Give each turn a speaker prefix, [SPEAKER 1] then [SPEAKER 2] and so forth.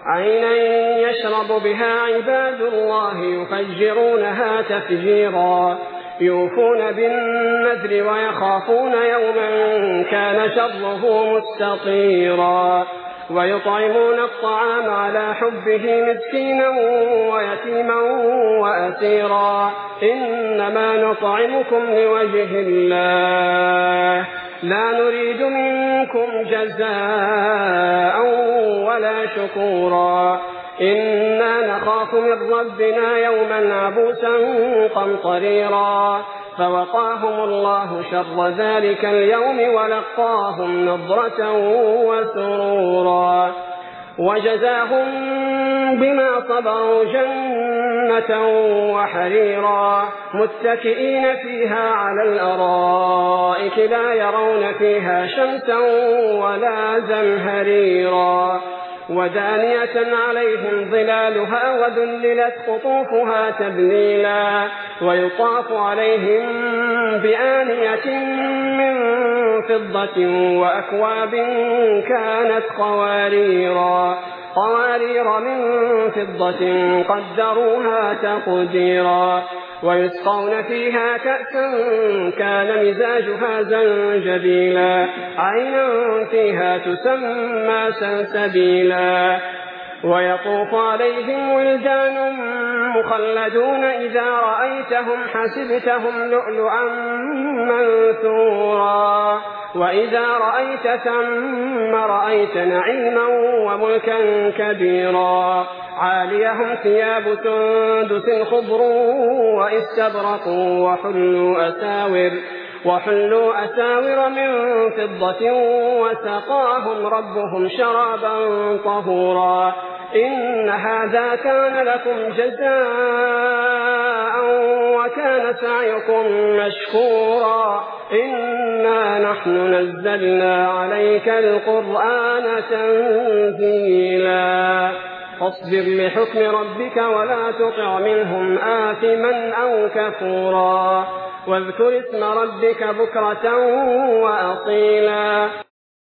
[SPEAKER 1] عينا يشرب بها عباد الله يفجرونها تفجيرا يوفون بالنذر ويخافون يوما كان شره مستطيرا ويطعمون الطعام على حبه مسكينا ويتيما وأسيرا إنما نطعمكم لوجه الله لا نريد منكم جزاء ولا شكورا إنا نخاف من ربنا يوما عبوسا قمطريرا فوقاهم الله شر ذلك اليوم ولقاهم نضرة وسرورا وجزاهم بما صبروا جنة وحريرا متكئين فيها على الأرائك لا يرون فيها شمسا ولا زمهريرا ودانية عليهم ظلالها وذللت قطوفها تذليلا ويطاف عليهم بآنية من فضة وأكواب كانت قوارير من فضة قدروها تقديرا ويسقون فيها كأسا كان مزاجها زنجبيلا عينا فيها تسمى سلسبيلا ويطوف عليهم ولدان مخلدون إذا رأيتهم حسبتهم لؤلؤا منثورا وإذا رأيت ثم رأيت نعيما وملكا كبيرا عاليهم ثياب سندس خضر واستبرق وحلوا أساور من فضة وسقاهم ربهم شرابا طهورا إن هذا كان لكم جزاء وكان سعيكم مشكورا إنا نحن نزلنا عليك القرآن تنزيلا فاصبر لحكم ربك ولا تطع منهم آثما أو كفورا واذكر اسم ربك بكرة وأصيلا